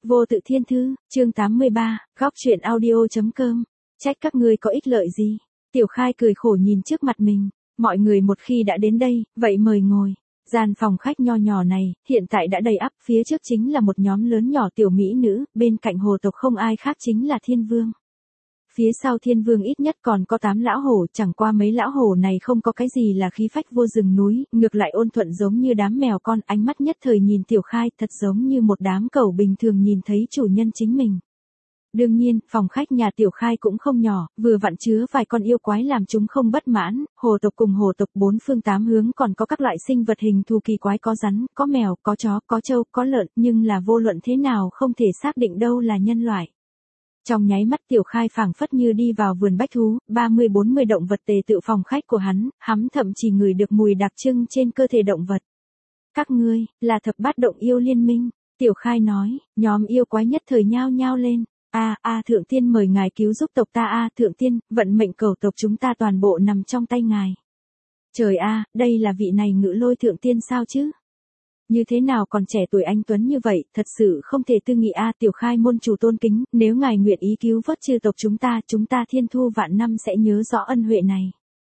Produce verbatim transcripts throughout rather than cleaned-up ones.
Vô tự thiên thư, chương tám mươi ba, góc truyện audio.com. Trách các ngươi có ích lợi gì? Tiểu Khai cười khổ nhìn trước mặt mình. Mọi người một khi đã đến đây, vậy mời ngồi. Gian phòng khách nho nhỏ này, hiện tại đã đầy ắp, phía trước chính là một nhóm lớn nhỏ tiểu mỹ nữ, bên cạnh hồ tộc không ai khác chính là Thiên Vương. Phía sau Thiên Vương ít nhất còn có tám lão hổ, chẳng qua mấy lão hổ này không có cái gì là khí phách vô rừng núi, ngược lại ôn thuận giống như đám mèo con, ánh mắt nhất thời nhìn Tiểu Khai thật giống như một đám cẩu bình thường nhìn thấy chủ nhân chính mình. Đương nhiên, phòng khách nhà Tiểu Khai cũng không nhỏ, vừa vặn chứa vài con yêu quái làm chúng không bất mãn, hồ tộc cùng hồ tộc bốn phương tám hướng còn có các loại sinh vật hình thù kỳ quái, có rắn, có mèo, có chó, có trâu, có lợn, nhưng là vô luận thế nào không thể xác định đâu là nhân loại. Trong nháy mắt Tiểu Khai phảng phất như đi vào vườn bách thú, ba mươi bốn mươi động vật tề tựu phòng khách của hắn, hắn thậm chí ngửi được mùi đặc trưng trên cơ thể động vật. Các ngươi, là thập bát động yêu liên minh, Tiểu Khai nói, nhóm yêu quái nhất thời nhao nhao lên. A a thượng tiên mời ngài cứu giúp tộc ta. A thượng tiên, vận mệnh cầu tộc chúng ta toàn bộ nằm trong tay ngài. Trời a, đây là vị này Ngự Lôi thượng tiên sao chứ? Như thế nào còn trẻ tuổi anh tuấn như vậy, thật sự không thể tư nghị. A Tiểu Khai môn chủ tôn kính, nếu ngài nguyện ý cứu vớt chư tộc chúng ta, chúng ta thiên thu vạn năm sẽ nhớ rõ ân huệ này.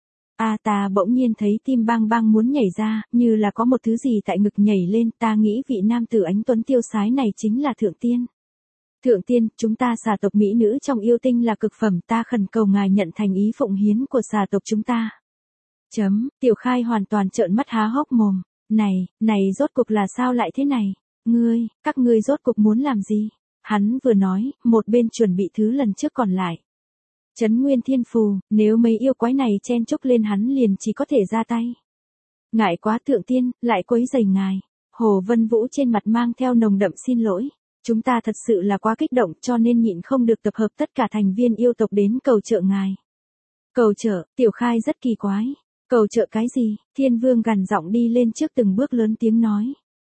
A ta bỗng nhiên thấy tim bang bang muốn nhảy ra, như là có một thứ gì tại ngực nhảy lên, ta nghĩ vị nam tử ánh tuấn tiêu sái này chính là thượng tiên. Thượng tiên, chúng ta xà tộc mỹ nữ trong yêu tinh là cực phẩm, ta khẩn cầu ngài nhận thành ý phụng hiến của xà tộc chúng ta. Chấm, Tiểu Khai hoàn toàn trợn mắt há hốc mồm. Này, này rốt cuộc là sao lại thế này? Ngươi, các ngươi rốt cuộc muốn làm gì? Hắn vừa nói, một bên chuẩn bị thứ lần trước còn lại. Trấn Nguyên Thiên Phù, nếu mấy yêu quái này chen chúc lên hắn liền chỉ có thể ra tay. Ngại quá thượng tiên, lại quấy rầy ngài. Hồ Vân Vũ trên mặt mang theo nồng đậm xin lỗi. Chúng ta thật sự là quá kích động cho nên nhịn không được tập hợp tất cả thành viên yêu tộc đến cầu trợ ngài. Cầu trợ, Tiểu Khai rất kỳ quái. Cầu trợ cái gì? Thiên Vương gằn giọng đi lên trước từng bước lớn tiếng nói.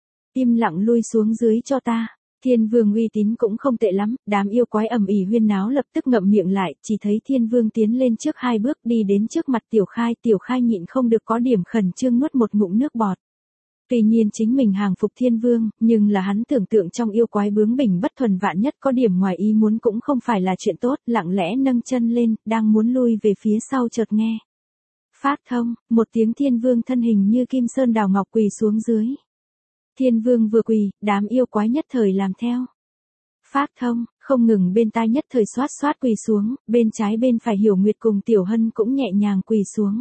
Im lặng lui xuống dưới cho ta. Thiên Vương uy tín cũng không tệ lắm, đám yêu quái ầm ĩ huyên náo lập tức ngậm miệng lại, chỉ thấy Thiên Vương tiến lên trước hai bước đi đến trước mặt Tiểu Khai, Tiểu Khai nhịn không được có điểm khẩn trương nuốt một ngụm nước bọt. Tuy nhiên chính mình hàng phục Thiên Vương, nhưng là hắn tưởng tượng trong yêu quái bướng bỉnh bất thuần vạn nhất có điểm ngoài ý muốn cũng không phải là chuyện tốt, lặng lẽ nâng chân lên, đang muốn lui về phía sau chợt nghe. Phát thông, một tiếng Thiên Vương thân hình như kim sơn đào ngọc quỳ xuống dưới. Thiên Vương vừa quỳ, đám yêu quái nhất thời làm theo. Phát thông, không ngừng bên tai nhất thời xoát xoát quỳ xuống, bên trái bên phải Hiểu Nguyệt cùng Tiểu Hân cũng nhẹ nhàng quỳ xuống.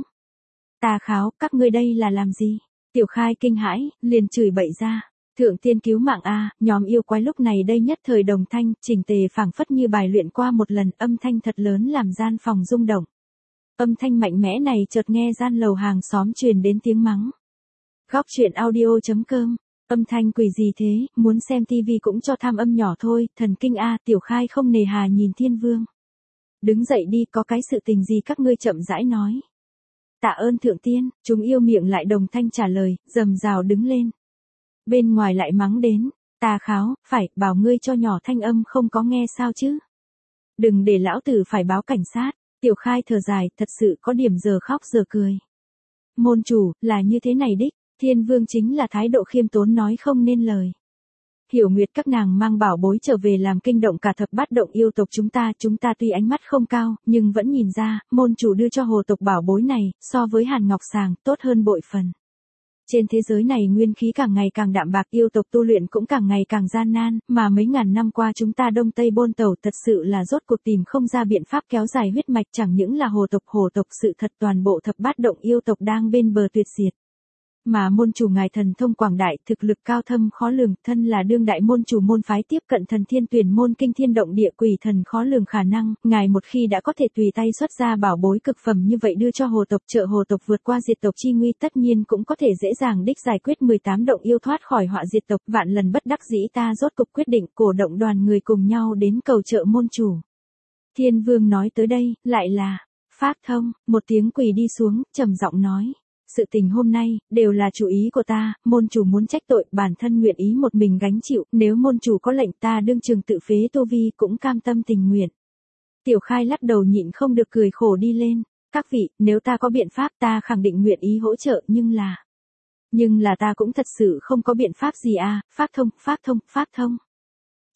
Tà Kháo, các ngươi đây là làm gì? Tiểu Khai kinh hãi, liền chửi bậy ra. Thượng tiên cứu mạng a, nhóm yêu quái lúc này đây nhất thời đồng thanh, chỉnh tề phảng phất như bài luyện qua một lần, âm thanh thật lớn làm gian phòng rung động. Âm thanh mạnh mẽ này chợt nghe gian lầu hàng xóm truyền đến tiếng mắng. Góc truyện audio.com, âm thanh quỷ gì thế, muốn xem tivi cũng cho tham âm nhỏ thôi, thần kinh a. Tiểu Khai không nề hà nhìn Thiên Vương. Đứng dậy đi, có cái sự tình gì các ngươi chậm rãi nói. Tạ ơn thượng tiên, chúng yêu miệng lại đồng thanh trả lời, rầm rào đứng lên. Bên ngoài lại mắng đến, Tà Kháo, phải, bảo ngươi cho nhỏ thanh âm không có nghe sao chứ. Đừng để lão tử phải báo cảnh sát. Tiểu Khai thở dài, thật sự có điểm giờ khóc giờ cười. Môn chủ, là như thế này đích, Thiên Vương chính là thái độ khiêm tốn nói không nên lời. Hiểu Nguyệt các nàng mang bảo bối trở về làm kinh động cả thập bát động yêu tộc chúng ta, chúng ta tuy ánh mắt không cao, nhưng vẫn nhìn ra, môn chủ đưa cho hồ tộc bảo bối này, so với Hàn Ngọc Sàng, tốt hơn bội phần. Trên thế giới này nguyên khí càng ngày càng đạm bạc, yêu tộc tu luyện cũng càng ngày càng gian nan, mà mấy ngàn năm qua chúng ta đông tây bôn tàu thật sự là rốt cuộc tìm không ra biện pháp kéo dài huyết mạch, chẳng những là hồ tộc hồ tộc sự thật toàn bộ thập bát động yêu tộc đang bên bờ tuyệt diệt. Mà môn chủ ngài thần thông quảng đại, thực lực cao thâm khó lường, thân là đương đại môn chủ môn phái tiếp cận thần thiên tuyển môn kinh thiên động địa quỷ thần khó lường khả năng, ngài một khi đã có thể tùy tay xuất ra bảo bối cực phẩm như vậy đưa cho hồ tộc, trợ hồ tộc vượt qua diệt tộc chi nguy, tất nhiên cũng có thể dễ dàng đích giải quyết mười tám động yêu thoát khỏi họa diệt tộc. Vạn lần bất đắc dĩ ta rốt cục quyết định cổ động đoàn người cùng nhau đến cầu trợ môn chủ. Thiên Vương nói tới đây, lại là phát thông, một tiếng quỳ đi xuống, trầm giọng nói. Sự tình hôm nay, đều là chủ ý của ta, môn chủ muốn trách tội, bản thân nguyện ý một mình gánh chịu, nếu môn chủ có lệnh ta đương trường tự phế tu vi cũng cam tâm tình nguyện. Tiểu Khai lắc đầu nhịn không được cười khổ đi lên, các vị, nếu ta có biện pháp ta khẳng định nguyện ý hỗ trợ nhưng là... Nhưng là ta cũng thật sự không có biện pháp gì à, pháp thông, pháp thông, pháp thông.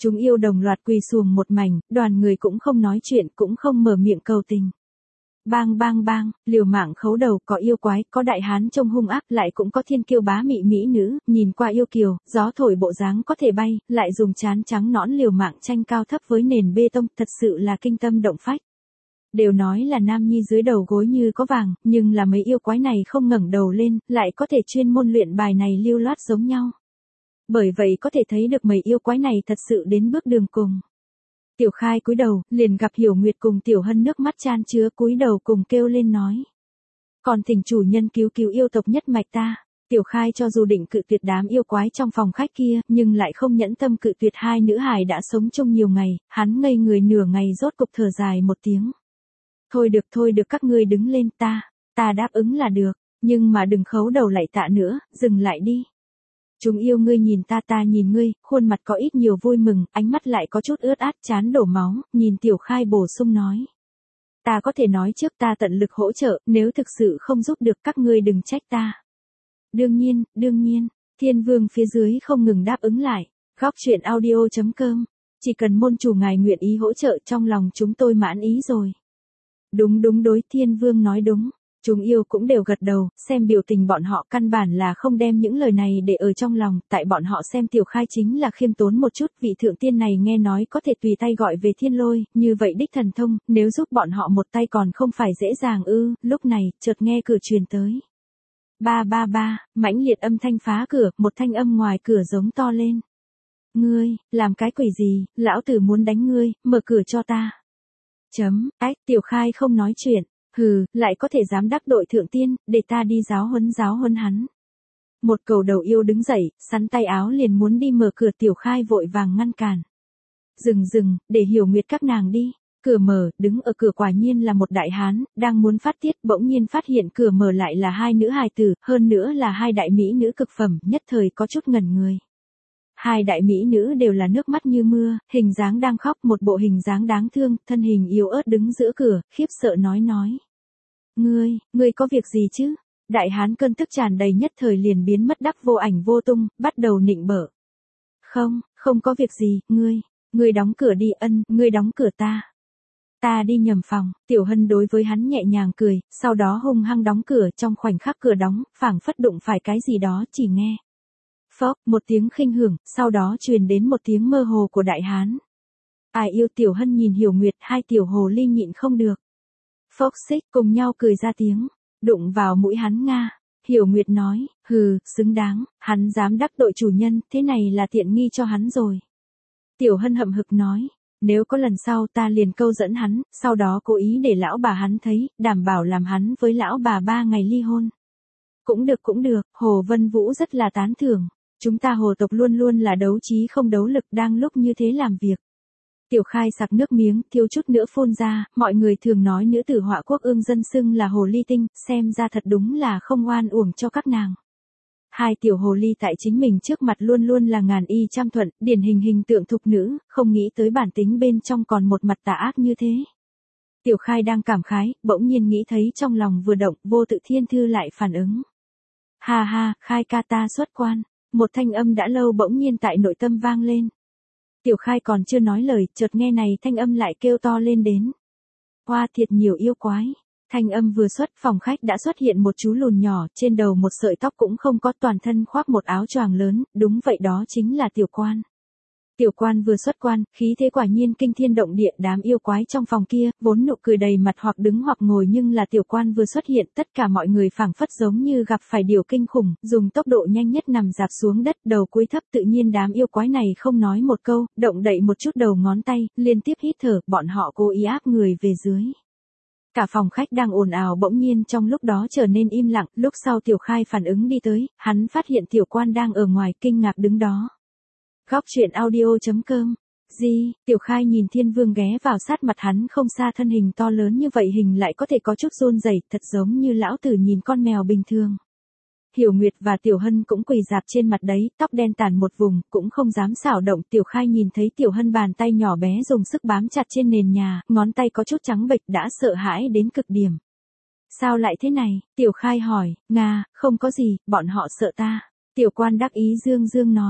Chúng yêu đồng loạt quỳ xuồng một mảnh, đoàn người cũng không nói chuyện cũng không mở miệng cầu tình. Bang bang bang, liều mạng khấu đầu, có yêu quái, có đại hán trông hung ác, lại cũng có thiên kiêu bá mị mỹ nữ, nhìn qua yêu kiều, gió thổi bộ dáng có thể bay, lại dùng trán trắng nõn liều mạng tranh cao thấp với nền bê tông, thật sự là kinh tâm động phách. Đều nói là nam nhi dưới đầu gối như có vàng, nhưng là mấy yêu quái này không ngẩng đầu lên, lại có thể chuyên môn luyện bài này lưu loát giống nhau. Bởi vậy có thể thấy được mấy yêu quái này thật sự đến bước đường cùng. Tiểu Khai cúi đầu, liền gặp Hiểu Nguyệt cùng Tiểu Hân nước mắt chan chứa cúi đầu cùng kêu lên nói. Còn thỉnh chủ nhân cứu cứu yêu tộc nhất mạch ta. Tiểu Khai cho dù định cự tuyệt đám yêu quái trong phòng khách kia, nhưng lại không nhẫn tâm cự tuyệt hai nữ hài đã sống chung nhiều ngày, hắn ngây người nửa ngày rốt cục thở dài một tiếng. Thôi được thôi được các ngươi đứng lên ta, ta đáp ứng là được, nhưng mà đừng khấu đầu lại tạ nữa, dừng lại đi. Chúng yêu ngươi nhìn ta ta nhìn ngươi, khuôn mặt có ít nhiều vui mừng, ánh mắt lại có chút ướt át chán đổ máu, nhìn Tiểu Khai bổ sung nói. Ta có thể nói trước ta tận lực hỗ trợ, nếu thực sự không giúp được các ngươi đừng trách ta. Đương nhiên, đương nhiên, Thiên Vương phía dưới không ngừng đáp ứng lại, góc truyện audio chấm com, chỉ cần môn chủ ngài nguyện ý hỗ trợ trong lòng chúng tôi mãn ý rồi. Đúng đúng đối Thiên Vương nói đúng. Chúng yêu cũng đều gật đầu, xem biểu tình bọn họ căn bản là không đem những lời này để ở trong lòng, tại bọn họ xem Tiểu Khai chính là khiêm tốn một chút, vị thượng tiên này nghe nói có thể tùy tay gọi về thiên lôi, như vậy đích thần thông, nếu giúp bọn họ một tay còn không phải dễ dàng ư, lúc này, chợt nghe cửa truyền tới. Ba ba ba, mãnh liệt âm thanh phá cửa, một thanh âm ngoài cửa giống to lên. Ngươi, làm cái quỷ gì, lão tử muốn đánh ngươi, mở cửa cho ta. Chấm, ách, Tiểu Khai không nói chuyện. Hừ, lại có thể dám đắc tội thượng tiên, để ta đi giáo huấn giáo huấn hắn. Một cầu đầu yêu đứng dậy, sắn tay áo liền muốn đi mở cửa. Tiểu Khai vội vàng ngăn cản. Dừng dừng, để Hiểu Nguyệt các nàng đi. Cửa mở, đứng ở cửa quả nhiên là một đại hán, đang muốn phát tiết, bỗng nhiên phát hiện cửa mở lại là hai nữ hài tử, hơn nữa là hai đại mỹ nữ cực phẩm, nhất thời có chút ngẩn người. Hai đại mỹ nữ đều là nước mắt như mưa, hình dáng đang khóc, một bộ hình dáng đáng thương, thân hình yếu ớt đứng giữa cửa, khiếp sợ nói nói. Ngươi, ngươi có việc gì chứ? Đại hán cơn tức tràn đầy nhất thời liền biến mất đắc vô ảnh vô tung, bắt đầu nịnh bợ. Không, không có việc gì, ngươi, ngươi đóng cửa đi ân, ngươi đóng cửa ta. Ta đi nhầm phòng, Tiểu Hân đối với hắn nhẹ nhàng cười, sau đó hung hăng đóng cửa, trong khoảnh khắc cửa đóng, phảng phất đụng phải cái gì đó chỉ nghe. Phốc, một tiếng khinh hưởng, sau đó truyền đến một tiếng mơ hồ của đại hán. Ai yêu Tiểu Hân nhìn Hiểu Nguyệt, hai tiểu hồ ly nhịn không được. Phốc xích, cùng nhau cười ra tiếng, đụng vào mũi hắn nga. Hiểu Nguyệt nói, hừ, xứng đáng, hắn dám đắc tội chủ nhân, thế này là tiện nghi cho hắn rồi. Tiểu Hân hậm hực nói, nếu có lần sau ta liền câu dẫn hắn, sau đó cố ý để lão bà hắn thấy, đảm bảo làm hắn với lão bà ba ngày ly hôn. Cũng được cũng được, Hồ Vân Vũ rất là tán thưởng. Chúng ta Hồ tộc luôn luôn là đấu trí không đấu lực, đang lúc như thế làm việc. Tiểu Khai sặc nước miếng, thiếu chút nữa phun ra, mọi người thường nói nữ tử Họa Quốc ương dân xưng là hồ ly tinh, xem ra thật đúng là không oan uổng cho các nàng. Hai tiểu hồ ly tại chính mình trước mặt luôn luôn là ngàn y trăm thuận, điển hình hình tượng thục nữ, không nghĩ tới bản tính bên trong còn một mặt tà ác như thế. Tiểu Khai đang cảm khái, bỗng nhiên nghĩ thấy trong lòng vừa động, Vô Tự Thiên Thư lại phản ứng. Ha ha, Khai ca ta xuất quan. Một thanh âm đã lâu bỗng nhiên tại nội tâm vang lên. Tiểu Khai còn chưa nói lời, chợt nghe này thanh âm lại kêu to lên đến. Hoa thiệt nhiều yêu quái. Thanh âm vừa xuất, phòng khách đã xuất hiện một chú lùn nhỏ, trên đầu một sợi tóc cũng không có, toàn thân khoác một áo choàng lớn, đúng vậy đó chính là Tiểu Quan. Tiểu Quan vừa xuất quan, khí thế quả nhiên kinh thiên động địa, đám yêu quái trong phòng kia, vốn nụ cười đầy mặt hoặc đứng hoặc ngồi, nhưng là Tiểu Quan vừa xuất hiện, tất cả mọi người phảng phất giống như gặp phải điều kinh khủng, dùng tốc độ nhanh nhất nằm dạp xuống đất, đầu cúi thấp, tự nhiên đám yêu quái này không nói một câu, động đậy một chút đầu ngón tay, liên tiếp hít thở, bọn họ cố ý áp người về dưới. Cả phòng khách đang ồn ào bỗng nhiên trong lúc đó trở nên im lặng, lúc sau Tiểu Khai phản ứng đi tới, hắn phát hiện Tiểu Quan đang ở ngoài, kinh ngạc đứng đó. Góc truyện audio chấm com. Gì, Tiểu Khai nhìn Thiên Vương ghé vào sát mặt hắn không xa, thân hình to lớn như vậy hình lại có thể có chút run rẩy, thật giống như lão tử nhìn con mèo bình thường. Hiểu Nguyệt và Tiểu Hân cũng quỳ rạp trên mặt đấy, tóc đen tàn một vùng, cũng không dám xảo động. Tiểu Khai nhìn thấy Tiểu Hân bàn tay nhỏ bé dùng sức bám chặt trên nền nhà, ngón tay có chút trắng bệch, đã sợ hãi đến cực điểm. Sao lại thế này? Tiểu Khai hỏi, Nga, không có gì, bọn họ sợ ta. Tiểu Quan đắc ý dương dương nói.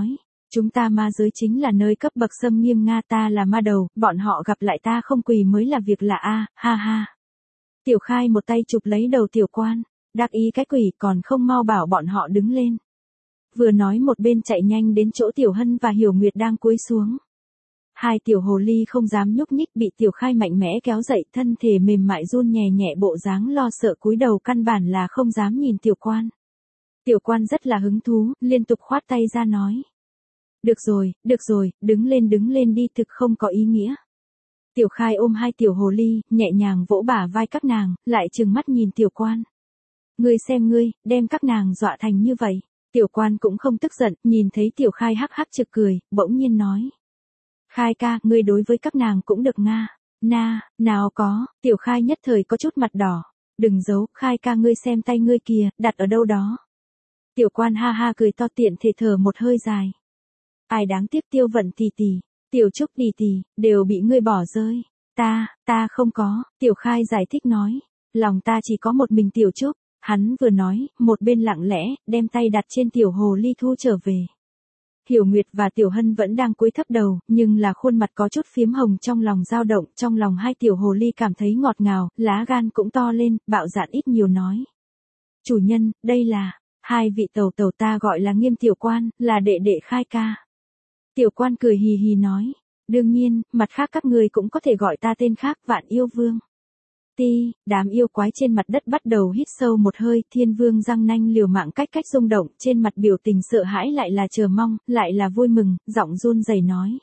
Chúng ta ma giới chính là nơi cấp bậc xâm nghiêm Nga, ta là ma đầu, bọn họ gặp lại ta không quỳ mới là việc lạ a, ha ha. Tiểu Khai một tay chụp lấy đầu Tiểu Quan, đắc ý cái quỷ, còn không mau bảo bọn họ đứng lên. Vừa nói một bên chạy nhanh đến chỗ Tiểu Hân và Hiểu Nguyệt đang cúi xuống. Hai tiểu hồ ly không dám nhúc nhích, bị Tiểu Khai mạnh mẽ kéo dậy, thân thể mềm mại run nhẹ nhẹ, bộ dáng lo sợ cúi đầu, căn bản là không dám nhìn Tiểu Quan. Tiểu Quan rất là hứng thú, liên tục khoát tay ra nói. Được rồi, được rồi, đứng lên đứng lên đi, thực không có ý nghĩa. Tiểu Khai ôm hai tiểu hồ ly, nhẹ nhàng vỗ bả vai các nàng, lại trừng mắt nhìn Tiểu Quan. Ngươi xem ngươi, đem các nàng dọa thành như vậy. Tiểu Quan cũng không tức giận, nhìn thấy Tiểu Khai hắc hắc trực cười, bỗng nhiên nói. Khai ca, ngươi đối với các nàng cũng được nga. Na, nào có, Tiểu Khai nhất thời có chút mặt đỏ. Đừng giấu, Khai ca ngươi xem tay ngươi kìa, đặt ở đâu đó. Tiểu Quan ha ha cười to, tiện thể thở một hơi dài. Ai đáng tiếc, Tiêu Vận tỷ tỷ, Tiểu Trúc tỷ tỷ, đều bị ngươi bỏ rơi. Ta, ta không có, Tiểu Khai giải thích nói. Lòng ta chỉ có một mình Tiểu Trúc. Hắn vừa nói, một bên lặng lẽ, đem tay đặt trên tiểu hồ ly thu trở về. Hiểu Nguyệt và Tiểu Hân vẫn đang cúi thấp đầu, nhưng là khuôn mặt có chút phiếm hồng, trong lòng dao động, trong lòng hai tiểu hồ ly cảm thấy ngọt ngào, lá gan cũng to lên, bạo dạn ít nhiều nói. Chủ nhân, đây là, hai vị tàu tàu, ta gọi là Nghiêm Tiểu Quan, là đệ đệ Khai ca. Tiểu Quan cười hì hì nói, đương nhiên, mặt khác các người cũng có thể gọi ta tên khác, Vạn Yêu Vương. Ti, đám yêu quái trên mặt đất bắt đầu hít sâu một hơi, Thiên Vương răng nanh liều mạng cách cách rung động, trên mặt biểu tình sợ hãi lại là chờ mong, lại là vui mừng, giọng run rẩy nói.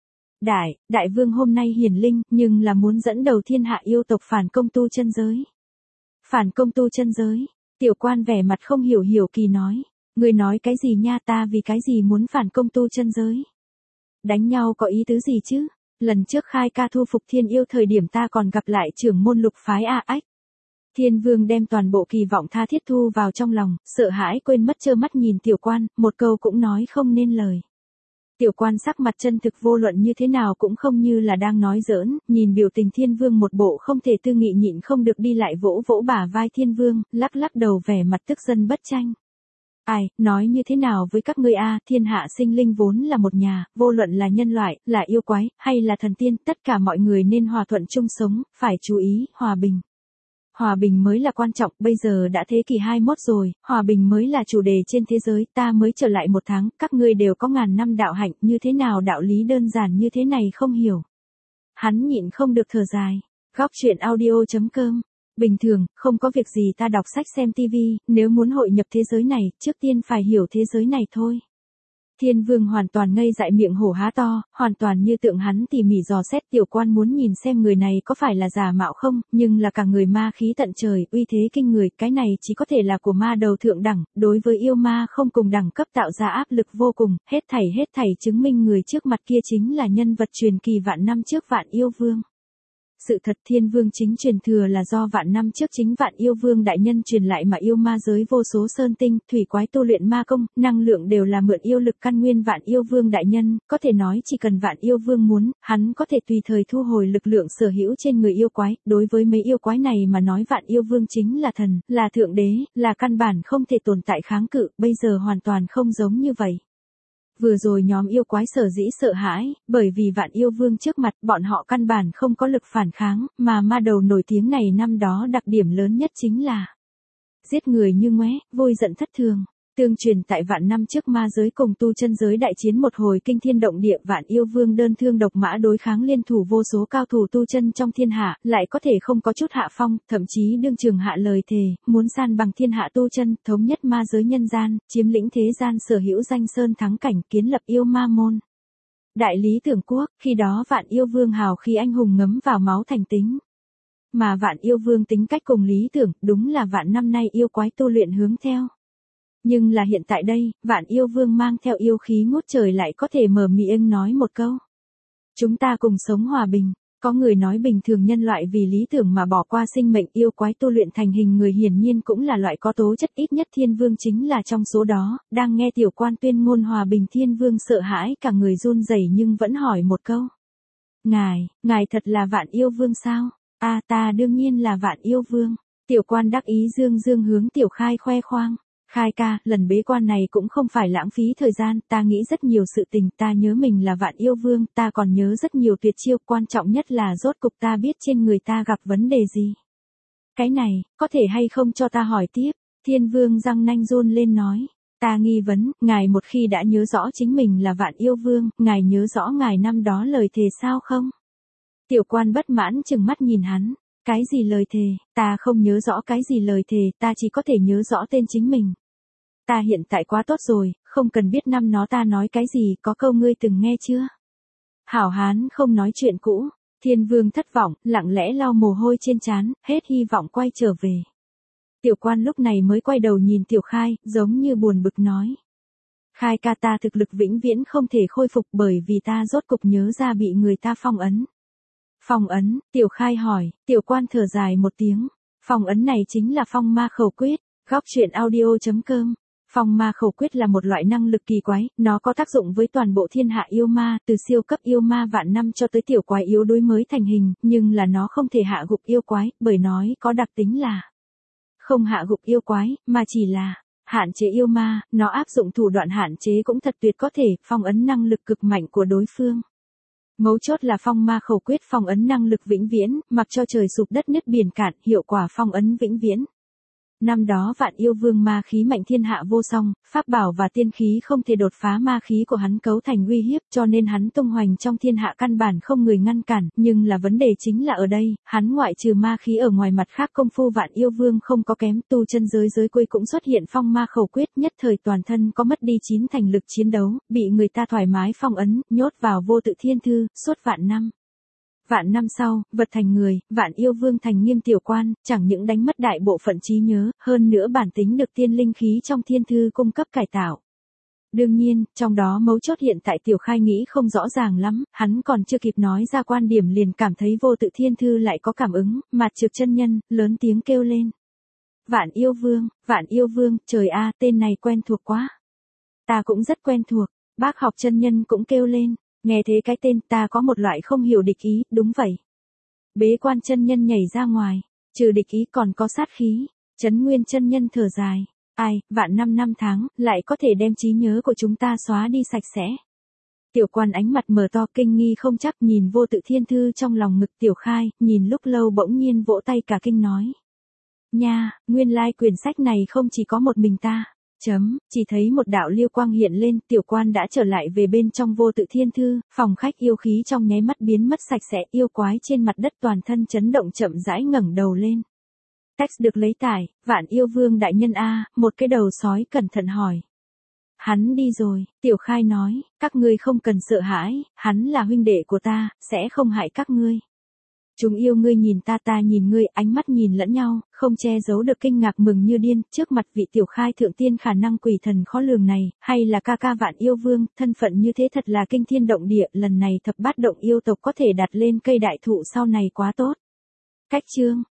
Đại, đại vương hôm nay hiển linh, nhưng là muốn dẫn đầu thiên hạ yêu tộc phản công tu chân giới. Phản công tu chân giới, Tiểu Quan vẻ mặt không hiểu hiểu kỳ nói, người nói cái gì nha, ta vì cái gì muốn phản công tu chân giới? Đánh nhau có ý tứ gì chứ? Lần trước Khai ca thu phục thiên yêu thời điểm ta còn gặp lại trưởng môn lục phái A Ách. Thiên Vương đem toàn bộ kỳ vọng tha thiết thu vào trong lòng, sợ hãi quên mất, trơ mắt nhìn Tiểu Quan, một câu cũng nói không nên lời. Tiểu Quan sắc mặt chân thực vô luận như thế nào cũng không như là đang nói giỡn, nhìn biểu tình Thiên Vương một bộ không thể tư nghị, nhịn không được đi lại vỗ vỗ bả vai Thiên Vương, lắc lắc đầu vẻ mặt tức giận bất tranh. Ai, nói như thế nào với các ngươi a, thiên hạ sinh linh vốn là một nhà, vô luận là nhân loại, là yêu quái, hay là thần tiên, tất cả mọi người nên hòa thuận chung sống, phải chú ý, hòa bình. Hòa bình mới là quan trọng, bây giờ đã thế kỷ hai mươi mốt rồi, hòa bình mới là chủ đề trên thế giới, ta mới trở lại một tháng, các ngươi đều có ngàn năm đạo hạnh, như thế nào đạo lý đơn giản như thế này không hiểu. Hắn nhịn không được thở dài. Góc truyện audio chấm com. Bình thường, không có việc gì ta đọc sách xem tivi, nếu muốn hội nhập thế giới này, trước tiên phải hiểu thế giới này thôi. Thiên Vương hoàn toàn ngây dại, miệng hổ há to, hoàn toàn như tượng hắn tỉ mỉ dò xét. Tiểu Quan muốn nhìn xem người này có phải là giả mạo không, nhưng là cả người ma khí tận trời, uy thế kinh người, cái này chỉ có thể là của ma đầu thượng đẳng, đối với yêu ma không cùng đẳng cấp tạo ra áp lực vô cùng, hết thảy hết thảy chứng minh người trước mặt kia chính là nhân vật truyền kỳ vạn năm trước Vạn Yêu Vương. Sự thật, Thiên Vương chính truyền thừa là do vạn năm trước chính Vạn Yêu Vương đại nhân truyền lại, mà yêu ma giới vô số sơn tinh, thủy quái tu luyện ma công, năng lượng đều là mượn yêu lực căn nguyên Vạn Yêu Vương đại nhân, có thể nói chỉ cần Vạn Yêu Vương muốn, hắn có thể tùy thời thu hồi lực lượng sở hữu trên người yêu quái, đối với mấy yêu quái này mà nói Vạn Yêu Vương chính là thần, là thượng đế, là căn bản không thể tồn tại kháng cự, bây giờ hoàn toàn không giống như vậy. Vừa rồi nhóm yêu quái sở dĩ sợ hãi, bởi vì Vạn Yêu Vương trước mặt, bọn họ căn bản không có lực phản kháng, mà ma đầu nổi tiếng này năm đó đặc điểm lớn nhất chính là giết người như ngoé, vui giận thất thường. Tương truyền tại vạn năm trước ma giới cùng tu chân giới đại chiến một hồi kinh thiên động địa, Vạn Yêu Vương đơn thương độc mã đối kháng liên thủ vô số cao thủ tu chân trong thiên hạ, lại có thể không có chút hạ phong, thậm chí đương trường hạ lời thề, muốn san bằng thiên hạ tu chân, thống nhất ma giới nhân gian, chiếm lĩnh thế gian sở hữu danh sơn thắng cảnh, kiến lập yêu ma môn. Đại lý tưởng quốc, khi đó Vạn Yêu Vương hào khí anh hùng ngấm vào máu thành tính. Mà Vạn Yêu Vương tính cách cùng lý tưởng, đúng là vạn năm nay yêu quái tu luyện hướng theo. Nhưng là hiện tại đây, Vạn Yêu Vương mang theo yêu khí ngút trời lại có thể mở miệng nói một câu. Chúng ta cùng sống hòa bình. Có người nói bình thường nhân loại vì lý tưởng mà bỏ qua sinh mệnh, yêu quái tu luyện thành hình người hiển nhiên cũng là loại có tố chất, ít nhất Thiên Vương chính là trong số đó. Đang nghe Tiểu Quan tuyên ngôn hòa bình, Thiên Vương sợ hãi cả người run rẩy nhưng vẫn hỏi một câu. Ngài, ngài thật là Vạn Yêu Vương sao? A à, ta đương nhiên là Vạn Yêu Vương. Tiểu Quan đắc ý dương dương hướng Tiểu Khai khoe khoang. Khai ca, lần bế quan này cũng không phải lãng phí thời gian, ta nghĩ rất nhiều sự tình, ta nhớ mình là Vạn Yêu Vương, ta còn nhớ rất nhiều tuyệt chiêu, quan trọng nhất là rốt cục ta biết trên người ta gặp vấn đề gì. Cái này, có thể hay không cho ta hỏi tiếp? Thiên Vương răng nanh run lên nói. Ta nghi vấn, ngài một khi đã nhớ rõ chính mình là Vạn Yêu Vương, ngài nhớ rõ ngài năm đó lời thề sao không? Tiểu quan bất mãn chừng mắt nhìn hắn. Cái gì lời thề, ta không nhớ rõ cái gì lời thề, ta chỉ có thể nhớ rõ tên chính mình. Ta hiện tại quá tốt rồi, không cần biết năm nó ta nói cái gì, có câu ngươi từng nghe chưa? Hảo hán không nói chuyện cũ. Thiên Vương thất vọng, lặng lẽ lau mồ hôi trên trán, hết hy vọng quay trở về. Tiểu quan lúc này mới quay đầu nhìn Tiểu Khai, giống như buồn bực nói. Khai ca, ta thực lực vĩnh viễn không thể khôi phục bởi vì ta rốt cục nhớ ra bị người ta phong ấn. Phong ấn, Tiểu Khai hỏi, Tiểu quan thở dài một tiếng. Phong ấn này chính là phong ma khẩu quyết. Góc truyện audio chấm com. Phong ma khẩu quyết là một loại năng lực kỳ quái, nó có tác dụng với toàn bộ thiên hạ yêu ma, từ siêu cấp yêu ma vạn năm cho tới tiểu quái yếu đuối mới thành hình, nhưng là nó không thể hạ gục yêu quái, bởi nói có đặc tính là không hạ gục yêu quái, mà chỉ là hạn chế yêu ma, nó áp dụng thủ đoạn hạn chế cũng thật tuyệt, có thể phong ấn năng lực cực mạnh của đối phương. Mấu chốt là phong ma khẩu quyết phong ấn năng lực vĩnh viễn, mặc cho trời sụp đất nứt biển cạn, hiệu quả phong ấn vĩnh viễn. Năm đó Vạn Yêu Vương ma khí mạnh thiên hạ vô song, pháp bảo và tiên khí không thể đột phá ma khí của hắn cấu thành uy hiếp, cho nên hắn tung hoành trong thiên hạ căn bản không người ngăn cản, nhưng là vấn đề chính là ở đây, hắn ngoại trừ ma khí ở ngoài mặt khác công phu Vạn Yêu Vương không có kém, tu chân giới giới cuối cũng xuất hiện phong ma khẩu quyết, nhất thời toàn thân có mất đi chín thành lực chiến đấu, bị người ta thoải mái phong ấn, nhốt vào vô tự thiên thư, suốt vạn năm. Vạn năm sau, vật thành người, Vạn Yêu Vương thành nghiêm tiểu quan, chẳng những đánh mất đại bộ phận trí nhớ, hơn nữa bản tính được tiên linh khí trong thiên thư cung cấp cải tạo. Đương nhiên, trong đó mấu chốt hiện tại Tiểu Khai nghĩ không rõ ràng lắm, hắn còn chưa kịp nói ra quan điểm liền cảm thấy vô tự thiên thư lại có cảm ứng, Mạt Trực chân nhân, lớn tiếng kêu lên. Vạn Yêu Vương, Vạn Yêu Vương, trời a, tên này quen thuộc quá. Ta cũng rất quen thuộc, Bác Học chân nhân cũng kêu lên. Nghe thế cái tên, ta có một loại không hiểu địch ý, đúng vậy. Bế quan chân nhân nhảy ra ngoài, trừ địch ý còn có sát khí. Trấn Nguyên chân nhân thở dài, ai, vạn năm năm tháng, lại có thể đem trí nhớ của chúng ta xóa đi sạch sẽ. Tiểu quan ánh mặt mở to kinh nghi không chắc, nhìn vô tự thiên thư trong lòng ngực Tiểu Khai, nhìn lúc lâu bỗng nhiên vỗ tay cả kinh nói. Nha, nguyên lai quyển sách này không chỉ có một mình ta. Chấm, chỉ thấy một đạo liêu quang hiện lên, tiểu quan đã trở lại về bên trong vô tự thiên thư, phòng khách yêu khí trong nháy mắt biến mất sạch sẽ, yêu quái trên mặt đất toàn thân chấn động chậm rãi ngẩng đầu lên. Text được lấy tải, Vạn Yêu Vương đại nhân a, một cái đầu sói cẩn thận hỏi. Hắn đi rồi, Tiểu Khai nói, các ngươi không cần sợ hãi, hắn là huynh đệ của ta, sẽ không hại các ngươi. Chúng yêu ngươi nhìn ta ta nhìn ngươi, ánh mắt nhìn lẫn nhau, không che giấu được kinh ngạc mừng như điên, trước mặt vị Tiểu Khai thượng tiên khả năng quỷ thần khó lường này, hay là ca ca Vạn Yêu Vương, thân phận như thế thật là kinh thiên động địa, lần này thập bát động yêu tộc có thể đặt lên cây đại thụ sau này quá tốt. Cách chương